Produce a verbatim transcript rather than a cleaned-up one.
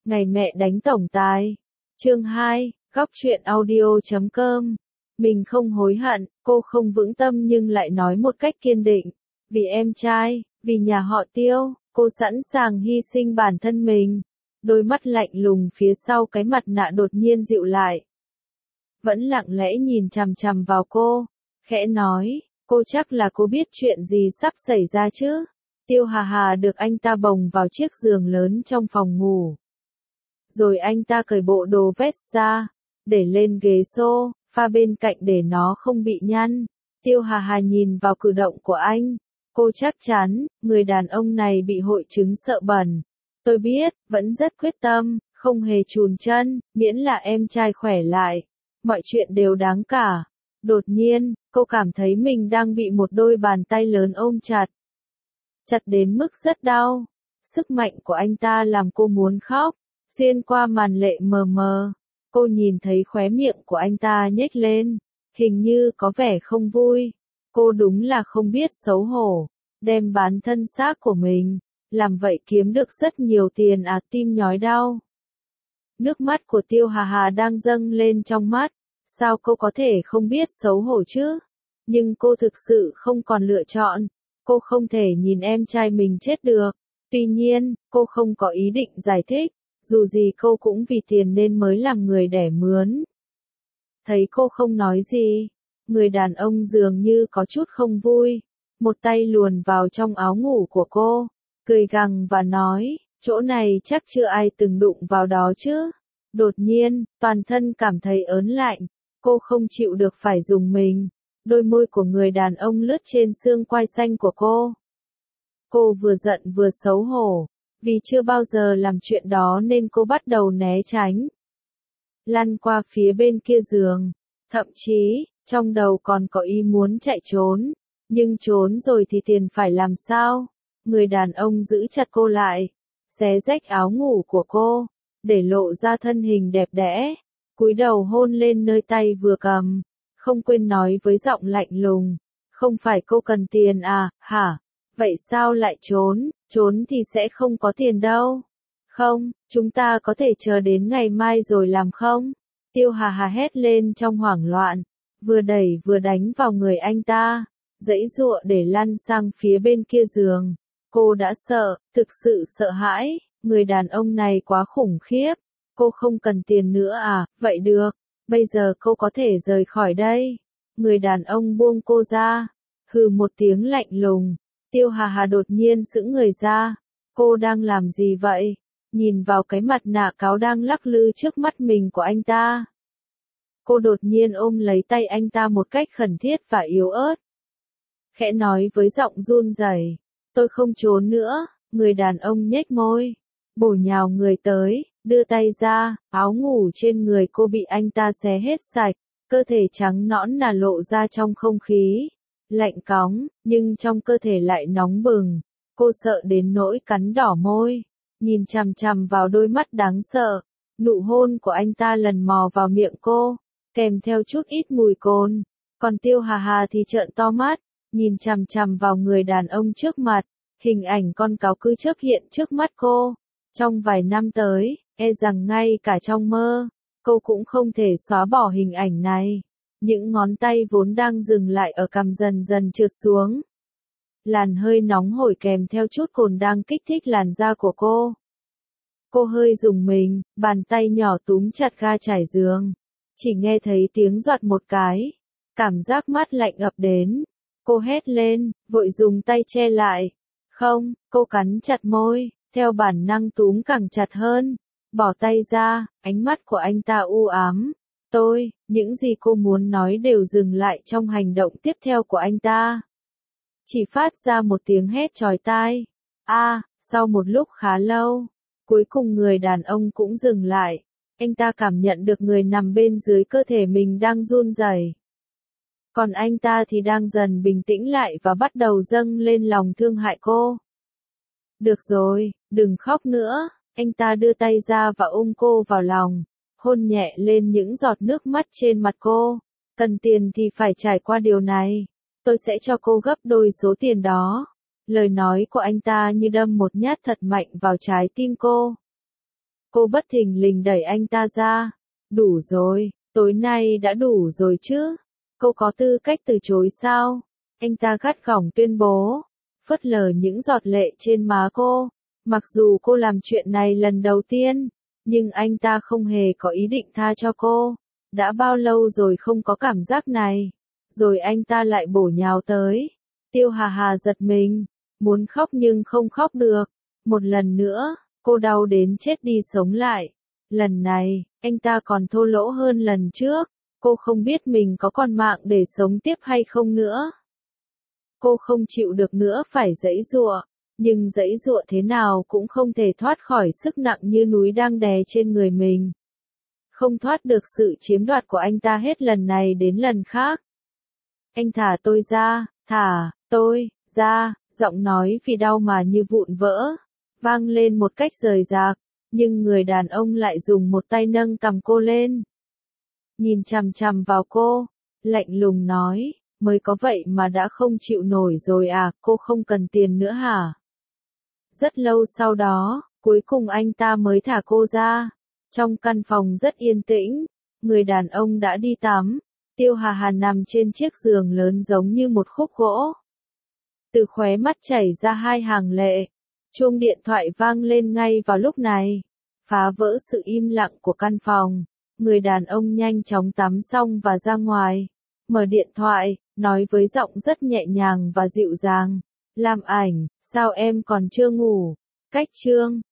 Ngày mẹ đánh tổng tài. Chương hai, góc truyện audio chấm com. Mình không hối hận, cô không vững tâm nhưng lại nói một cách kiên định. Vì em trai, vì nhà họ Tiêu, cô sẵn sàng hy sinh bản thân mình. Đôi mắt lạnh lùng phía sau cái mặt nạ đột nhiên dịu lại. Vẫn lặng lẽ nhìn chằm chằm vào cô, khẽ nói, cô chắc là cô biết chuyện gì sắp xảy ra chứ. Tiêu Hà Hà được anh ta bồng vào chiếc giường lớn trong phòng ngủ. Rồi anh ta cởi bộ đồ vest ra, để lên ghế sofa bên cạnh để nó không bị nhăn. Tiêu Hà Hà nhìn vào cử động của anh. Cô chắc chắn, người đàn ông này bị hội chứng sợ bẩn. Tôi biết, vẫn rất quyết tâm, không hề chùn chân, miễn là em trai khỏe lại. Mọi chuyện đều đáng cả. Đột nhiên, cô cảm thấy mình đang bị một đôi bàn tay lớn ôm chặt. Chặt đến mức rất đau. Sức mạnh của anh ta làm cô muốn khóc. Xuyên qua màn lệ mờ mờ, cô nhìn thấy khóe miệng của anh ta nhếch lên, hình như có vẻ không vui. Cô đúng là không biết xấu hổ, đem bán thân xác của mình, làm vậy kiếm được rất nhiều tiền à, tim nhói đau. Nước mắt của Tiêu Hà Hà đang dâng lên trong mắt, sao cô có thể không biết xấu hổ chứ? Nhưng cô thực sự không còn lựa chọn, cô không thể nhìn em trai mình chết được. Tuy nhiên, cô không có ý định giải thích. Dù gì cô cũng vì tiền nên mới làm người đẻ mướn. Thấy cô không nói gì, người đàn ông dường như có chút không vui, một tay luồn vào trong áo ngủ của cô, cười gằn và nói, chỗ này chắc chưa ai từng đụng vào đó chứ. Đột nhiên, toàn thân cảm thấy ớn lạnh, cô không chịu được phải dùng mình, đôi môi của người đàn ông lướt trên xương quai xanh của cô. Cô vừa giận vừa xấu hổ. Vì chưa bao giờ làm chuyện đó nên cô bắt đầu né tránh. Lăn qua phía bên kia giường. Thậm chí, trong đầu còn có ý muốn chạy trốn. Nhưng trốn rồi thì tiền phải làm sao? Người đàn ông giữ chặt cô lại. Xé rách áo ngủ của cô. Để lộ ra thân hình đẹp đẽ. Cúi đầu hôn lên nơi tay vừa cầm. Không quên nói với giọng lạnh lùng. Không phải cô cần tiền à, hả? Vậy sao lại trốn? Trốn thì sẽ không có tiền đâu. Không, chúng ta có thể chờ đến ngày mai rồi làm không? Tiêu Hà Hà hét lên trong hoảng loạn, vừa đẩy vừa đánh vào người anh ta, giãy giụa để lăn sang phía bên kia giường. Cô đã sợ, thực sự sợ hãi, người đàn ông này quá khủng khiếp. Cô không cần tiền nữa à? Vậy được, bây giờ cô có thể rời khỏi đây. Người đàn ông buông cô ra, hừ một tiếng lạnh lùng. Tiêu Hà Hà đột nhiên sững người ra. Cô đang làm gì vậy? Nhìn vào cái mặt nạ cáo đang lắc lư trước mắt mình của anh ta. Cô đột nhiên ôm lấy tay anh ta một cách khẩn thiết và yếu ớt. Khẽ nói với giọng run rẩy, tôi không trốn nữa. Người đàn ông nhếch môi, bổ nhào người tới, đưa tay ra, áo ngủ trên người cô bị anh ta xé hết sạch, cơ thể trắng nõn nà lộ ra trong không khí. Lạnh cóng, nhưng trong cơ thể lại nóng bừng. Cô sợ đến nỗi cắn đỏ môi, nhìn chằm chằm vào đôi mắt đáng sợ. Nụ hôn của anh ta lần mò vào miệng cô, kèm theo chút ít mùi cồn. Còn Tiêu Hà Hà thì trợn to mắt, nhìn chằm chằm vào người đàn ông trước mặt. Hình ảnh con cáo cứ chớp hiện trước mắt cô. Trong vài năm tới, e rằng ngay cả trong mơ, cô cũng không thể xóa bỏ hình ảnh này. Những ngón tay vốn đang dừng lại ở cằm dần dần trượt xuống. Làn hơi nóng hổi kèm theo chút cồn đang kích thích làn da của cô. Cô hơi rùng mình, bàn tay nhỏ túm chặt ga trải giường. Chỉ nghe thấy tiếng giọt một cái. Cảm giác mát lạnh ập đến. Cô hét lên, vội dùng tay che lại. Không, cô cắn chặt môi, theo bản năng túm càng chặt hơn. Bỏ tay ra, ánh mắt của anh ta u ám. Tôi, những gì cô muốn nói đều dừng lại trong hành động tiếp theo của anh ta. Chỉ phát ra một tiếng hét chói tai. A, à, sau một lúc khá lâu, cuối cùng người đàn ông cũng dừng lại. Anh ta cảm nhận được người nằm bên dưới cơ thể mình đang run rẩy. Còn anh ta thì đang dần bình tĩnh lại và bắt đầu dâng lên lòng thương hại cô. Được rồi, đừng khóc nữa. Anh ta đưa tay ra và ôm cô vào lòng. Hôn nhẹ lên những giọt nước mắt trên mặt cô. Cần tiền thì phải trải qua điều này. Tôi sẽ cho cô gấp đôi số tiền đó. Lời nói của anh ta như đâm một nhát thật mạnh vào trái tim cô. Cô bất thình lình đẩy anh ta ra. Đủ rồi, tối nay đã đủ rồi chứ. Cô có tư cách từ chối sao? Anh ta gắt gỏng tuyên bố, phớt lờ những giọt lệ trên má cô. Mặc dù cô làm chuyện này lần đầu tiên, nhưng anh ta không hề có ý định tha cho cô. Đã bao lâu rồi không có cảm giác này. Rồi anh ta lại bổ nhào tới. Tiêu Hà Hà giật mình, muốn khóc nhưng không khóc được. Một lần nữa, cô đau đến chết đi sống lại. Lần này, anh ta còn thô lỗ hơn lần trước. Cô không biết mình có còn mạng để sống tiếp hay không nữa. Cô không chịu được nữa phải giãy giụa, nhưng giãy giụa thế nào cũng không thể thoát khỏi sức nặng như núi đang đè trên người mình. Không thoát được sự chiếm đoạt của anh ta hết lần này đến lần khác. Anh thả tôi ra, thả tôi ra, giọng nói vì đau mà như vụn vỡ, vang lên một cách rời rạc, nhưng người đàn ông lại dùng một tay nâng cằm cô lên. Nhìn chằm chằm vào cô, lạnh lùng nói, mới có vậy mà đã không chịu nổi rồi à, cô không cần tiền nữa hả? Rất lâu sau đó, cuối cùng anh ta mới thả cô ra. Trong căn phòng rất yên tĩnh, người đàn ông đã đi tắm. Tiêu Hà Hà nằm trên chiếc giường lớn giống như một khúc gỗ. Từ khóe mắt chảy ra hai hàng lệ. Chuông điện thoại vang lên ngay vào lúc này, phá vỡ sự im lặng của căn phòng. Người đàn ông nhanh chóng tắm xong và ra ngoài, mở điện thoại, nói với giọng rất nhẹ nhàng và dịu dàng. Làm ảnh, sao em còn chưa ngủ? Cách chương